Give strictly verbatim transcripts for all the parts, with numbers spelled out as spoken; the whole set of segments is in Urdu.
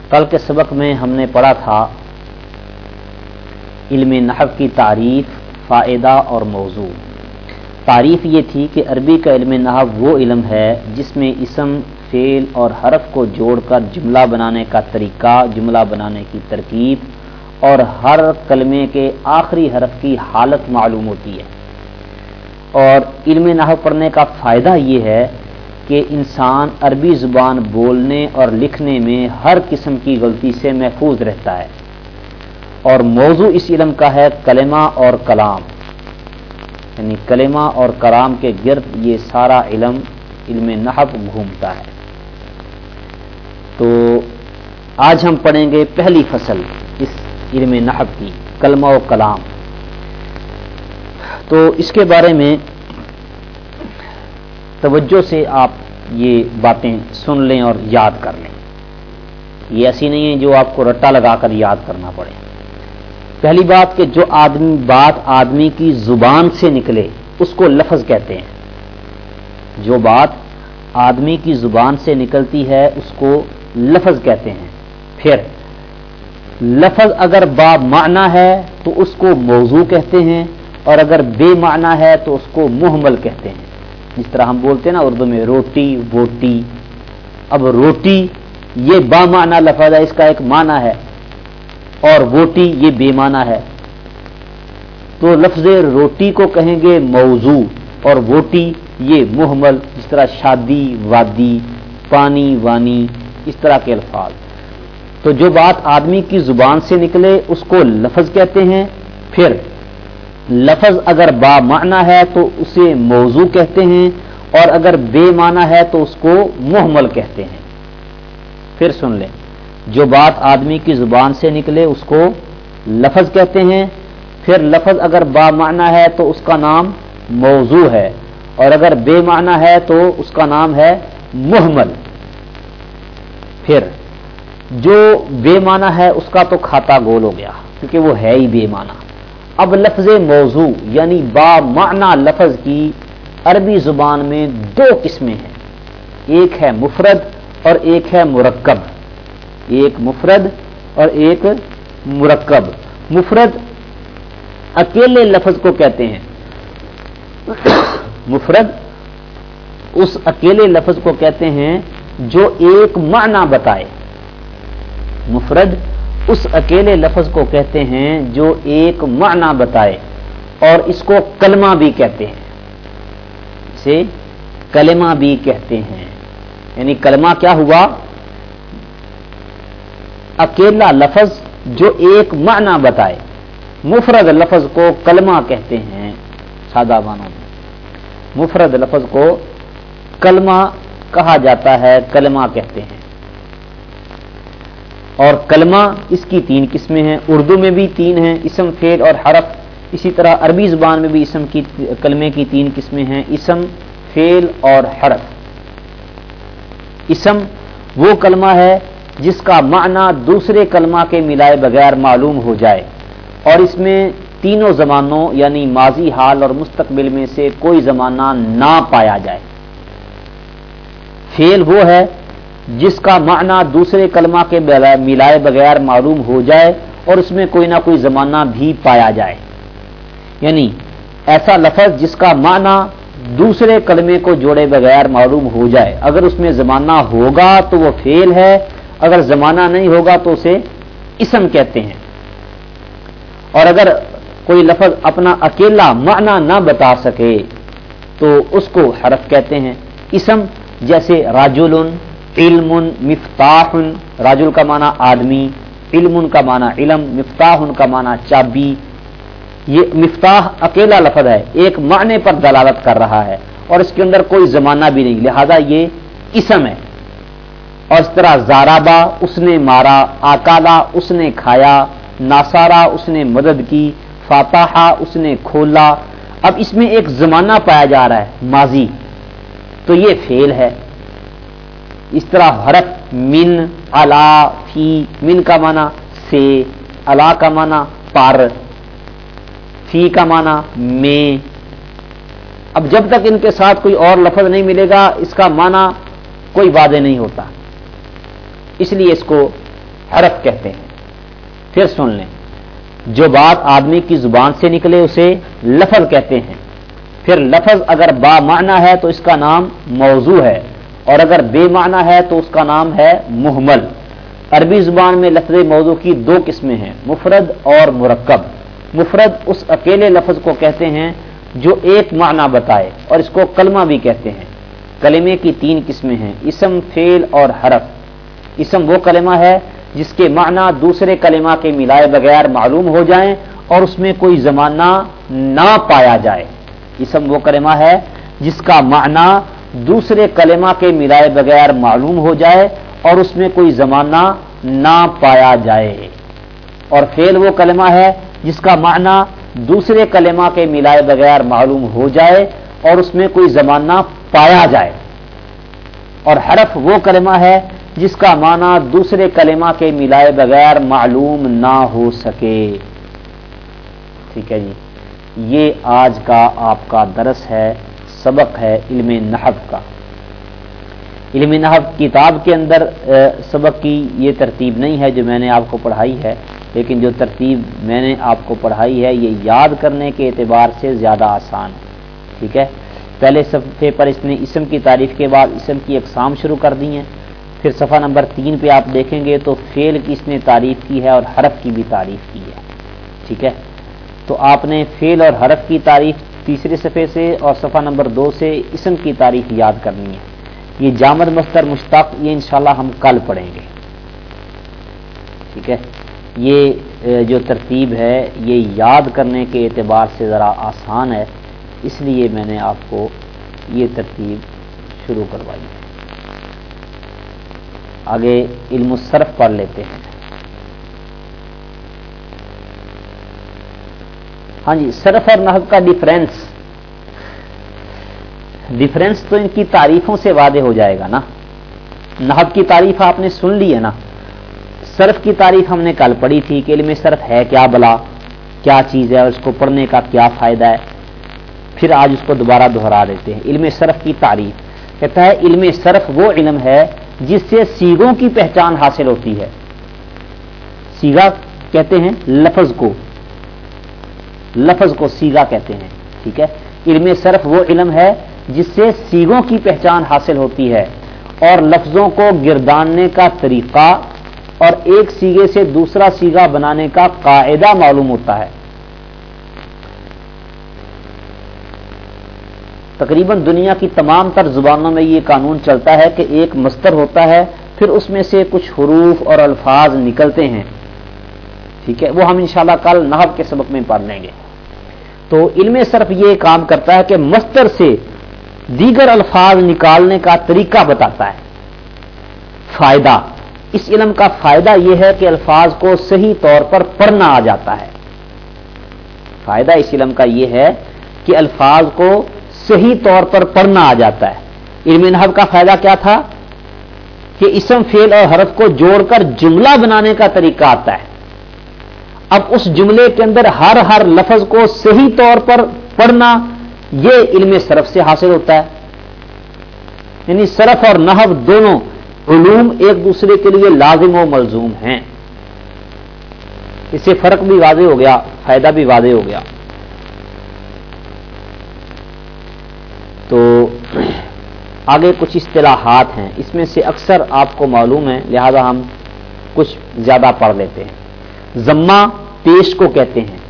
کل کے سبق میں ہم نے پڑھا تھا علم نحو کی تعریف، فائدہ اور موضوع۔ تعریف یہ تھی کہ عربی کا علم نحو وہ علم ہے جس میں اسم، فعل اور حرف کو جوڑ کر جملہ بنانے کا طریقہ، جملہ بنانے کی ترکیب اور ہر کلمے کے آخری حرف کی حالت معلوم ہوتی ہے۔ اور علم نحو پڑھنے کا فائدہ یہ ہے کہ انسان عربی زبان بولنے اور لکھنے میں ہر قسم کی غلطی سے محفوظ رہتا ہے۔ اور موضوع اس علم کا ہے کلمہ اور کلام، یعنی کلمہ اور کلام کے گرد یہ سارا علم علم نحو گھومتا ہے۔ تو آج ہم پڑھیں گے پہلی فصل اس علم نحو کی، کلمہ و کلام۔ تو اس کے بارے میں توجہ سے آپ یہ باتیں سن لیں اور یاد کر لیں، یہ ایسی نہیں ہے جو آپ کو رٹا لگا کر یاد کرنا پڑے۔ پہلی بات کہ جو آدمی بات آدمی کی زبان سے نکلے اس کو لفظ کہتے ہیں۔ جو بات آدمی کی زبان سے نکلتی ہے اس کو لفظ کہتے ہیں۔ پھر لفظ اگر با معنی ہے تو اس کو موضوع کہتے ہیں، اور اگر بے معنی ہے تو اس کو مہمل کہتے ہیں۔ جس طرح ہم بولتے ہیں نا اردو میں روٹی بوٹی، اب روٹی یہ با معنی لفظ ہے، اس کا ایک معنی ہے، اور بوٹی یہ بے معنی ہے، تو لفظ روٹی کو کہیں گے موضوع اور بوٹی یہ مہمل، جس طرح شادی وادی، پانی وانی، اس طرح کے الفاظ۔ تو جو بات آدمی کی زبان سے نکلے اس کو لفظ کہتے ہیں۔ پھر لفظ اگر با معنی ہے تو اسے موضوع کہتے ہیں، اور اگر بے معنی ہے تو اس کو مہمل کہتے ہیں۔ پھر سن لیں، جو بات آدمی کی زبان سے نکلے اس کو لفظ کہتے ہیں۔ پھر لفظ اگر با معنی ہے تو اس کا نام موضوع ہے، اور اگر بے معنی ہے تو اس کا نام ہے مہمل۔ پھر جو بے معنی ہے اس کا تو کھاتا گول ہو گیا کیونکہ وہ ہے ہی بے معنی۔ اب لفظ موضوع یعنی با معنی لفظ کی عربی زبان میں دو قسمیں ہیں، ایک ہے مفرد اور ایک ہے مرکب۔ ایک مفرد اور ایک مرکب۔ مفرد اکیلے لفظ کو کہتے ہیں، مفرد اس اکیلے لفظ کو کہتے ہیں جو ایک معنی بتائے۔ مفرد اس اکیلے لفظ کو کہتے ہیں جو ایک معنی بتائے، اور اس کو کلمہ بھی کہتے ہیں، اسے کلمہ بھی کہتے ہیں۔ یعنی کلمہ کیا ہوا؟ اکیلا لفظ جو ایک معنی بتائے۔ مفرد لفظ کو کلمہ کہتے ہیں، سادہ معنوں میں مفرد لفظ کو کلمہ کہا جاتا ہے، کلمہ کہتے ہیں۔ اور کلمہ اس کی تین قسمیں ہیں، اردو میں بھی تین ہیں، اسم، فعل اور حرف۔ اسی طرح عربی زبان میں بھی اسم کی کلمے کی تین قسمیں ہیں، اسم، فعل اور حرف۔ اسم وہ کلمہ ہے جس کا معنی دوسرے کلمہ کے ملائے بغیر معلوم ہو جائے، اور اس میں تینوں زمانوں یعنی ماضی، حال اور مستقبل میں سے کوئی زمانہ نہ پایا جائے۔ فعل وہ ہے جس کا معنی دوسرے کلمہ کے ملائے بغیر معلوم ہو جائے اور اس میں کوئی نہ کوئی زمانہ بھی پایا جائے، یعنی ایسا لفظ جس کا معنی دوسرے کلمے کو جوڑے بغیر معلوم ہو جائے۔ اگر اس میں زمانہ ہوگا تو وہ فعل ہے، اگر زمانہ نہیں ہوگا تو اسے اسم کہتے ہیں۔ اور اگر کوئی لفظ اپنا اکیلا معنی نہ بتا سکے تو اس کو حرف کہتے ہیں۔ اسم جیسے راجل، علم، مفتاح۔ راجل کا معنی آدمی، علم کا معنی علم، مفتاح کا معنی چابی۔ یہ مفتاح اکیلا لفظ ہے، ایک معنی پر دلالت کر رہا ہے اور اس کے اندر کوئی زمانہ بھی نہیں، لہذا یہ اسم ہے۔ اور اس طرح زارابا اس نے مارا، آکالا اس نے کھایا، ناسارا اس نے مدد کی، فاتحہ اس نے کھولا۔ اب اس میں ایک زمانہ پایا جا رہا ہے، ماضی، تو یہ فعل ہے۔ اس طرح حرف من، علا، فی۔ من کا معنی سے، علا کا معنی پر، فی کا معنی میں۔ اب جب تک ان کے ساتھ کوئی اور لفظ نہیں ملے گا اس کا معنی کوئی واضح نہیں ہوتا، اس لیے اس کو حرف کہتے ہیں. پھر سن لیں, جو بات آدمی کی زبان سے نکلے اسے لفظ کہتے ہیں. پھر لفظ اگر با معنی ہے تو اس کا نام موضوع ہے, اور اگر بے معنی ہے تو اس کا نام ہے مہمل. عربی زبان میں لفظ موضوع کی دو قسمیں ہیں, مفرد اور مرکب. مفرد اس اکیلے لفظ کو کہتے ہیں جو ایک معنی بتائے, اور اس کو کلمہ بھی کہتے ہیں. کلمے کی تین قسمیں ہیں, اسم, فعل اور حرف. اسم وہ کلمہ ہے جس کے معنی دوسرے کلمہ کے ملائے بغیر معلوم ہو جائیں اور اس میں کوئی زمانہ نہ پایا جائے. اسم وہ کلمہ ہے جس کا معنی دوسرے کلمہ کے ملائے بغیر معلوم ہو جائے اور اس میں کوئی زمانہ نہ پایا جائے. اور فعل وہ کلمہ ہے جس کا معنی دوسرے کلمہ کے ملائے بغیر معلوم ہو جائے اور اس میں کوئی زمانہ پایا جائے. اور حرف وہ کلمہ ہے جس کا معنی دوسرے کلمہ کے ملائے بغیر معلوم نہ ہو سکے. ٹھیک ہے جی, یہ آج کا آپ کا درس ہے, سبق ہے علم نحو کا. علم نحو کتاب کے اندر سبق کی یہ ترتیب نہیں ہے جو میں نے آپ کو پڑھائی ہے, لیکن جو ترتیب میں نے آپ کو پڑھائی ہے یہ یاد کرنے کے اعتبار سے زیادہ آسان ہے. ٹھیک ہے, پہلے صفحے پر اس نے اسم کی تعریف کے بعد اسم کی اقسام شروع کر دی ہیں. پھر صفحہ نمبر تین پہ آپ دیکھیں گے تو فعل کی اس نے تعریف کی ہے اور حرف کی بھی تعریف کی ہے. ٹھیک ہے, تو آپ نے فعل اور حرف کی تعریف تیسرے صفحے سے اور صفحہ نمبر دو سے اسم کی تعریف یاد کرنی ہے. یہ جامد مصدر مشتق یہ انشاءاللہ ہم کل پڑھیں گے. ٹھیک ہے, یہ جو ترتیب ہے یہ یاد کرنے کے اعتبار سے ذرا آسان ہے, اس لیے میں نے آپ کو یہ ترتیب شروع کروائی ہے. آگے علم الصرف پڑھ لیتے ہیں. ہاں جی, صرف اور نحو کا ڈیفرنس ڈیفرنس تو ان کی تعریفوں سے واضح ہو جائے گا نا. نحو کی تعریف آپ نے سن لی ہے نا, صرف کی تعریف ہم نے کل پڑھی تھی کہ علم صرف ہے کیا بلا, کیا چیز ہے اور اس کو پڑھنے کا کیا فائدہ ہے. پھر آج اس کو دوبارہ دہرا دیتے ہیں. علم صرف کی تعریف کہتا ہے علم صرف وہ علم ہے جس سے صیغوں کی پہچان حاصل ہوتی ہے. صیغہ کہتے ہیں لفظ کو, لفظ کو صیغہ کہتے ہیں. ٹھیک ہے, علم صرف وہ علم ہے جس سے صیغوں کی پہچان حاصل ہوتی ہے اور لفظوں کو گرداننے کا طریقہ اور ایک صیغے سے دوسرا صیغہ بنانے کا قاعدہ معلوم ہوتا ہے. تقریباً دنیا کی تمام تر زبانوں میں یہ قانون چلتا ہے کہ ایک مصدر ہوتا ہے, پھر اس میں سے کچھ حروف اور الفاظ نکلتے ہیں. ٹھیک ہے, وہ ہم انشاءاللہ کل نحو کے سبق میں پڑھ لیں گے. تو علم صرف یہ کام کرتا ہے کہ مصدر سے دیگر الفاظ نکالنے کا طریقہ بتاتا ہے. فائدہ, اس علم کا فائدہ یہ ہے کہ الفاظ کو صحیح طور پر پڑھنا آ جاتا ہے. فائدہ اس علم کا یہ ہے کہ الفاظ کو صحیح طور پر پڑھنا آ جاتا ہے. علم نحو کا فائدہ کیا تھا کہ اسم, فعل اور حرف کو جوڑ کر جملہ بنانے کا طریقہ آتا ہے. اب اس جملے کے اندر ہر ہر لفظ کو صحیح طور پر پڑھنا یہ علم صرف سے حاصل ہوتا ہے. یعنی صرف اور نحو دونوں علوم ایک دوسرے کے لیے لازم و ملزوم ہیں. اس سے فرق بھی واضح ہو گیا, فائدہ بھی واضح ہو گیا. تو آگے کچھ اصطلاحات ہیں, اس میں سے اکثر آپ کو معلوم ہے, لہذا ہم کچھ زیادہ پڑھ لیتے ہیں. ضمہ پیش کو کہتے ہیں,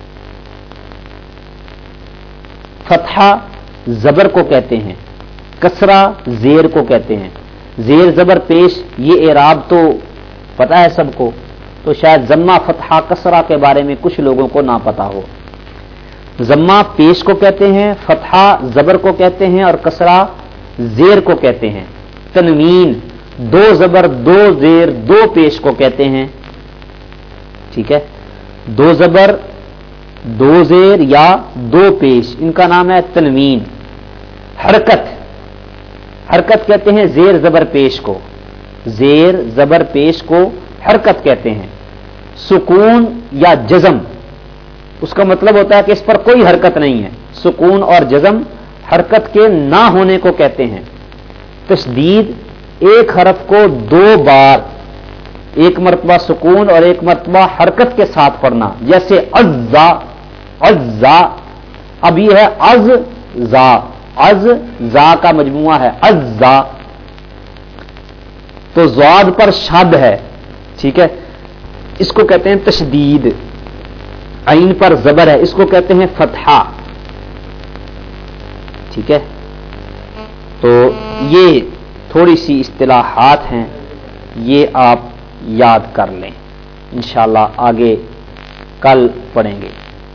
فتحہ زبر کو کہتے ہیں, کسرہ زیر کو کہتے ہیں. زیر زبر پیش یہ اعراب تو پتہ ہے سب کو, تو شاید ضمہ فتحہ کسرہ کے بارے میں کچھ لوگوں کو نہ پتا ہو. ضمہ پیش کو کہتے ہیں, فتحہ زبر کو کہتے ہیں اور کسرہ زیر کو کہتے ہیں. تنوین دو زبر دو زیر دو پیش کو کہتے ہیں. ٹھیک ہے, دو زبر دو زیر یا دو پیش ان کا نام ہے تنوین. حرکت, حرکت کہتے ہیں زیر زبر پیش کو, زیر زبر پیش کو حرکت کہتے ہیں. سکون یا جزم, اس کا مطلب ہوتا ہے کہ اس پر کوئی حرکت نہیں ہے. سکون اور جزم حرکت کے نہ ہونے کو کہتے ہیں. تشدید ایک حرف کو دو بار ایک مرتبہ سکون اور ایک مرتبہ حرکت کے ساتھ پڑھنا، جیسے عزا عزا، اب یہ ہے از زا، از زا کا مجموعہ ہے عزا، تو زواد پر شد ہے، ٹھیک ہے، اس کو کہتے ہیں تشدید، عین پر زبر ہے، اس کو کہتے ہیں فتحہ، ٹھیک ہے۔ تو یہ تھوڑی سی اصطلاحات ہیں، یہ آپ یاد کر لیں، انشاءاللہ آگے کل پڑھیں گے۔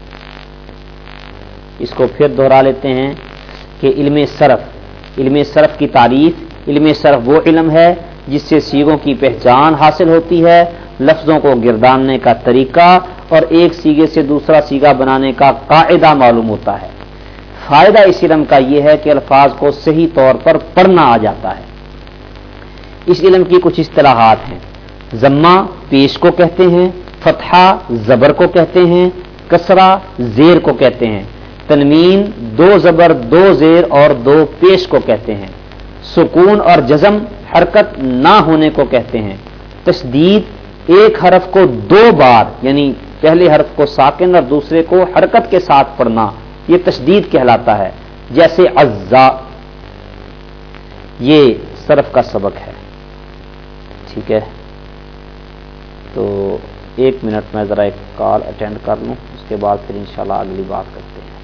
اس کو پھر دہرا لیتے ہیں کہ علم صرف، علم صرف کی تعریف، علم صرف وہ علم ہے جس سے صیغوں کی پہچان حاصل ہوتی ہے، لفظوں کو گرداننے کا طریقہ اور ایک صیغے سے دوسرا صیغہ بنانے کا قاعدہ معلوم ہوتا ہے۔ فائدہ اس علم کا یہ ہے کہ الفاظ کو صحیح طور پر پڑھنا آ جاتا ہے۔ اس علم کی کچھ اصطلاحات ہیں، ضمہ پیش کو کہتے ہیں، فتحہ زبر کو کہتے ہیں، کسرہ زیر کو کہتے ہیں، تنوین دو زبر دو زیر اور دو پیش کو کہتے ہیں، سکون اور جزم حرکت نہ ہونے کو کہتے ہیں، تشدید ایک حرف کو دو بار یعنی پہلے حرف کو ساکن اور دوسرے کو حرکت کے ساتھ پڑھنا، یہ تشدید کہلاتا ہے، جیسے عزا۔ یہ صرف کا سبق ہے، ٹھیک ہے۔ تو ایک منٹ میں ذرا ایک کال اٹینڈ کر لوں، اس کے بعد پھر انشاءاللہ اگلی بات کرتے ہیں۔